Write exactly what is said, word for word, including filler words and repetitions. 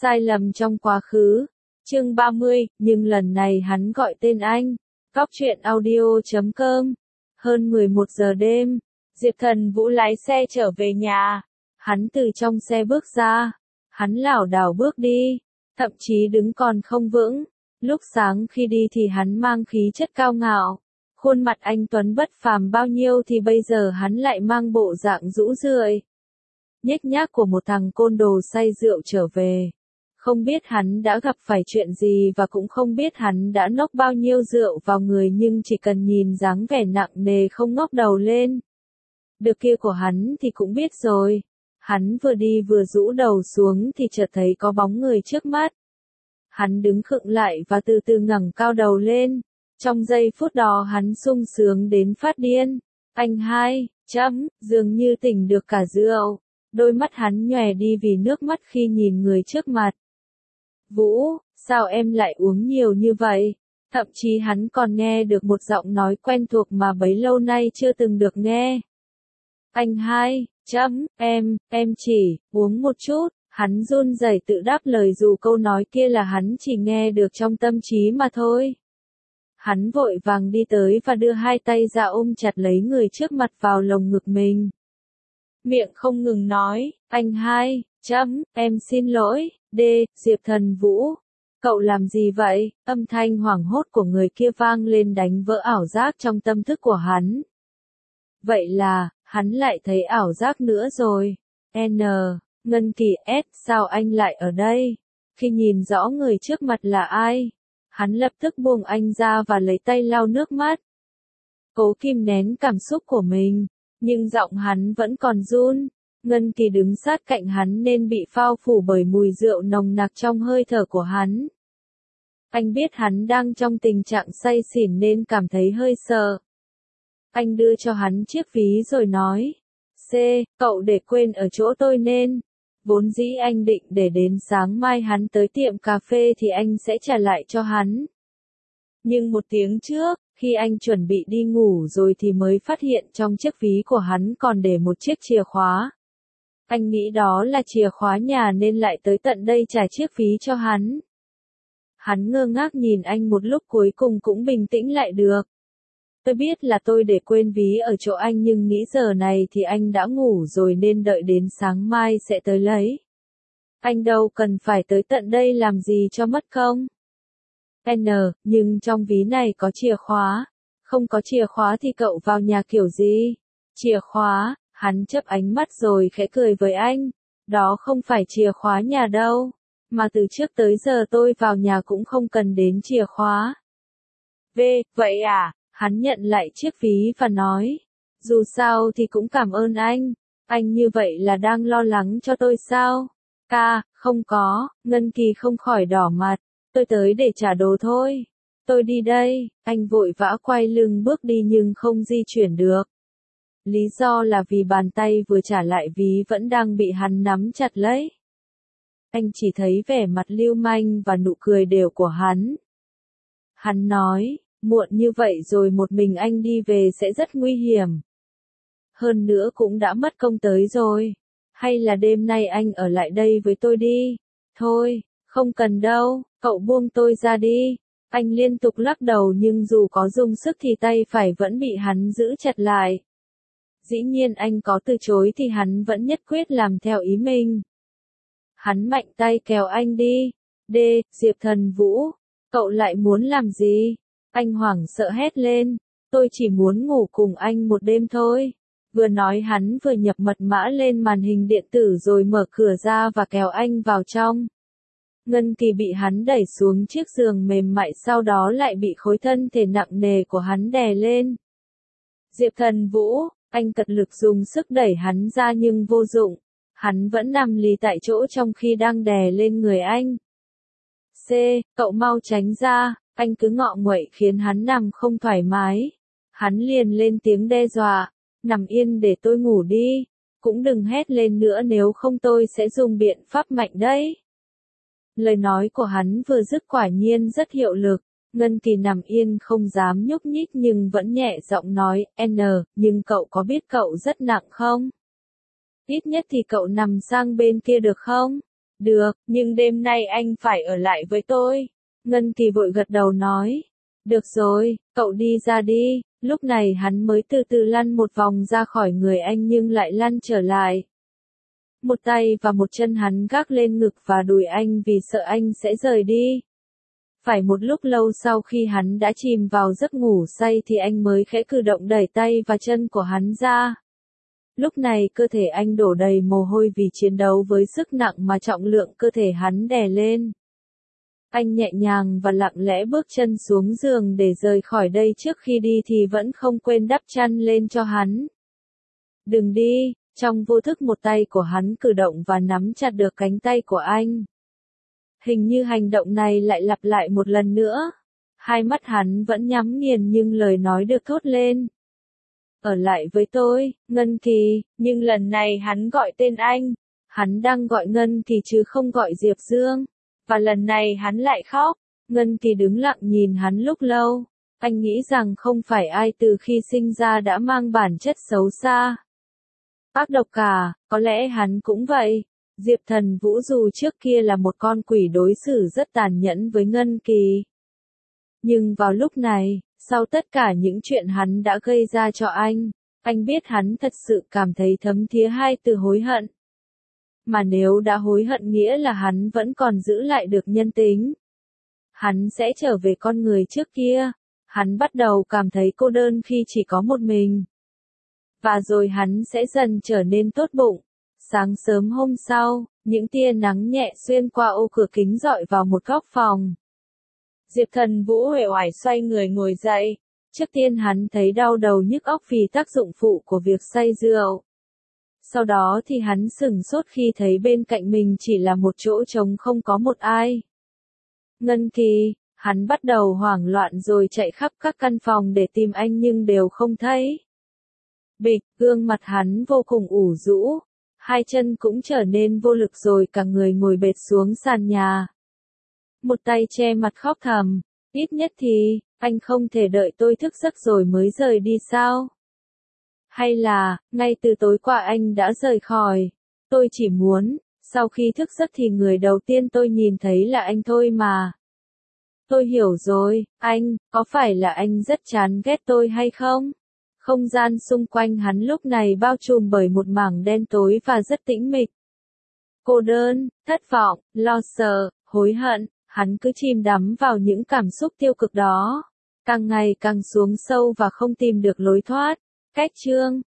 Sai lầm trong quá khứ. Chương ba mươi, nhưng lần này hắn gọi tên anh. Góc truyện audio chấm com. Hơn mười một giờ đêm, Diệp Thần Vũ lái xe trở về nhà. Hắn từ trong xe bước ra. Hắn lảo đảo bước đi, thậm chí đứng còn không vững. Lúc sáng khi đi thì hắn mang khí chất cao ngạo. Khuôn mặt anh tuấn bất phàm bao nhiêu thì bây giờ hắn lại mang bộ dạng rũ rượi, nhếch nhác của một thằng côn đồ say rượu trở về. Không biết hắn đã gặp phải chuyện gì và cũng không biết hắn đã nốc bao nhiêu rượu vào người, nhưng chỉ cần nhìn dáng vẻ nặng nề không ngóc đầu lên được kia của hắn thì cũng biết rồi. Hắn vừa đi vừa rũ đầu xuống thì chợt thấy có bóng người trước mắt. Hắn đứng khựng lại và từ từ ngẩng cao đầu lên. Trong giây phút đó hắn sung sướng đến phát điên. Anh hai, chấm, dường như tỉnh được cả rượu. Đôi mắt hắn nhòe đi vì nước mắt khi nhìn người trước mặt. Vũ, sao em lại uống nhiều như vậy? Thậm chí hắn còn nghe được một giọng nói quen thuộc mà bấy lâu nay chưa từng được nghe. Anh hai, chấm, em, em chỉ, uống một chút. Hắn run rẩy tự đáp lời dù câu nói kia là hắn chỉ nghe được trong tâm trí mà thôi. Hắn vội vàng đi tới và đưa hai tay ra ôm chặt lấy người trước mặt vào lồng ngực mình. Miệng không ngừng nói, anh hai, chấm, em xin lỗi, đê, Diệp Thần Vũ. Cậu làm gì vậy? Âm thanh hoảng hốt của người kia vang lên đánh vỡ ảo giác trong tâm thức của hắn. Vậy là, hắn lại thấy ảo giác nữa rồi. N. Ngân Kỳ S. Sao anh lại ở đây? Khi nhìn rõ người trước mặt là ai, hắn lập tức buông anh ra và lấy tay lau nước mắt. Cố kìm nén cảm xúc của mình, nhưng giọng hắn vẫn còn run. Ngân Kỳ đứng sát cạnh hắn nên bị phao phủ bởi mùi rượu nồng nặc trong hơi thở của hắn. Anh biết hắn đang trong tình trạng say xỉn nên cảm thấy hơi sợ. Anh đưa cho hắn chiếc ví rồi nói, C, cậu để quên ở chỗ tôi nên. Vốn dĩ anh định để đến sáng mai hắn tới tiệm cà phê thì anh sẽ trả lại cho hắn. Nhưng một tiếng trước, khi anh chuẩn bị đi ngủ rồi thì mới phát hiện trong chiếc ví của hắn còn để một chiếc chìa khóa. Anh nghĩ đó là chìa khóa nhà nên lại tới tận đây trả chiếc ví cho hắn. Hắn ngơ ngác nhìn anh một lúc cuối cùng cũng bình tĩnh lại được. Tôi biết là tôi để quên ví ở chỗ anh nhưng nghĩ giờ này thì anh đã ngủ rồi nên đợi đến sáng mai sẽ tới lấy. Anh đâu cần phải tới tận đây làm gì cho mất công. N. Nhưng trong ví này có chìa khóa. Không có chìa khóa thì cậu vào nhà kiểu gì? Chìa khóa, hắn chớp ánh mắt rồi khẽ cười với anh. Đó không phải chìa khóa nhà đâu. Mà từ trước tới giờ tôi vào nhà cũng không cần đến chìa khóa. V. Vậy à? Hắn nhận lại chiếc ví và nói, dù sao thì cũng cảm ơn anh, anh như vậy là đang lo lắng cho tôi sao? Ca, không có, Ngân Kỳ không khỏi đỏ mặt, tôi tới để trả đồ thôi. Tôi đi đây, anh vội vã quay lưng bước đi nhưng không di chuyển được. Lý do là vì bàn tay vừa trả lại ví vẫn đang bị hắn nắm chặt lấy. Anh chỉ thấy vẻ mặt lưu manh và nụ cười đều của hắn. Hắn nói, muộn như vậy rồi một mình anh đi về sẽ rất nguy hiểm. Hơn nữa cũng đã mất công tới rồi. Hay là đêm nay anh ở lại đây với tôi đi. Thôi, không cần đâu, cậu buông tôi ra đi. Anh liên tục lắc đầu nhưng dù có dùng sức thì tay phải vẫn bị hắn giữ chặt lại. Dĩ nhiên anh có từ chối thì hắn vẫn nhất quyết làm theo ý mình. Hắn mạnh tay kéo anh đi. D. Diệp Thần Vũ, cậu lại muốn làm gì? Anh hoảng sợ hét lên, tôi chỉ muốn ngủ cùng anh một đêm thôi. Vừa nói hắn vừa nhập mật mã lên màn hình điện tử rồi mở cửa ra và kéo anh vào trong. Ngân Kỳ bị hắn đẩy xuống chiếc giường mềm mại, sau đó lại bị khối thân thể nặng nề của hắn đè lên. Diệp Thần Vũ, anh tận lực dùng sức đẩy hắn ra nhưng vô dụng. Hắn vẫn nằm lì tại chỗ trong khi đang đè lên người anh. C, cậu mau tránh ra. Anh cứ ngọ nguậy khiến hắn nằm không thoải mái. Hắn liền lên tiếng đe dọa, nằm yên để tôi ngủ đi, cũng đừng hét lên nữa nếu không tôi sẽ dùng biện pháp mạnh đấy. Lời nói của hắn vừa dứt quả nhiên rất hiệu lực, Ngân Kỳ nằm yên không dám nhúc nhích nhưng vẫn nhẹ giọng nói, N, nhưng cậu có biết cậu rất nặng không? Ít nhất thì cậu nằm sang bên kia được không? Được, nhưng đêm nay anh phải ở lại với tôi. Ngân Kỳ vội gật đầu nói. Được rồi, cậu đi ra đi. Lúc này hắn mới từ từ lăn một vòng ra khỏi người anh nhưng lại lăn trở lại. Một tay và một chân hắn gác lên ngực và đùi anh vì sợ anh sẽ rời đi. Phải một lúc lâu sau khi hắn đã chìm vào giấc ngủ say thì anh mới khẽ cử động đẩy tay và chân của hắn ra. Lúc này cơ thể anh đổ đầy mồ hôi vì chiến đấu với sức nặng mà trọng lượng cơ thể hắn đè lên. Anh nhẹ nhàng và lặng lẽ bước chân xuống giường để rời khỏi đây, trước khi đi thì vẫn không quên đắp chăn lên cho hắn. Đừng đi, trong vô thức một tay của hắn cử động và nắm chặt được cánh tay của anh. Hình như hành động này lại lặp lại một lần nữa. Hai mắt hắn vẫn nhắm nghiền nhưng lời nói được thốt lên. Ở lại với tôi, Ngân Kỳ, nhưng lần này hắn gọi tên anh. Hắn đang gọi Ngân Kỳ chứ không gọi Diệp Dương. Và lần này hắn lại khóc. Ngân Kỳ đứng lặng nhìn hắn lúc lâu. Anh nghĩ rằng không phải ai từ khi sinh ra đã mang bản chất xấu xa, ác độc cả, có lẽ hắn cũng vậy. Diệp Thần Vũ dù trước kia là một con quỷ đối xử rất tàn nhẫn với Ngân Kỳ. Nhưng vào lúc này, sau tất cả những chuyện hắn đã gây ra cho anh, anh biết hắn thật sự cảm thấy thấm thía hai từ hối hận. Mà nếu đã hối hận nghĩa là hắn vẫn còn giữ lại được nhân tính. Hắn sẽ trở về con người trước kia. Hắn bắt đầu cảm thấy cô đơn khi chỉ có một mình. Và rồi hắn sẽ dần trở nên tốt bụng. Sáng sớm hôm sau, những tia nắng nhẹ xuyên qua ô cửa kính rọi vào một góc phòng. Diệp Thần Vũ uể oải xoay người ngồi dậy. Trước tiên hắn thấy đau đầu nhức óc vì tác dụng phụ của việc say rượu. Sau đó thì hắn sửng sốt khi thấy bên cạnh mình chỉ là một chỗ trống không có một ai. Ngân Kỳ, hắn bắt đầu hoảng loạn rồi chạy khắp các căn phòng để tìm anh nhưng đều không thấy. Bịch, gương mặt hắn vô cùng ủ rũ, hai chân cũng trở nên vô lực rồi cả người ngồi bệt xuống sàn nhà. Một tay che mặt khóc thầm, ít nhất thì, anh không thể đợi tôi thức giấc rồi mới rời đi sao? Hay là, ngay từ tối qua anh đã rời khỏi? Tôi chỉ muốn, sau khi thức giấc thì người đầu tiên tôi nhìn thấy là anh thôi mà. Tôi hiểu rồi, anh, có phải là anh rất chán ghét tôi hay không? Không gian xung quanh hắn lúc này bao trùm bởi một mảng đen tối và rất tĩnh mịch. Cô đơn, thất vọng, lo sợ, hối hận, hắn cứ chìm đắm vào những cảm xúc tiêu cực đó. Càng ngày càng xuống sâu và không tìm được lối thoát. Cách chương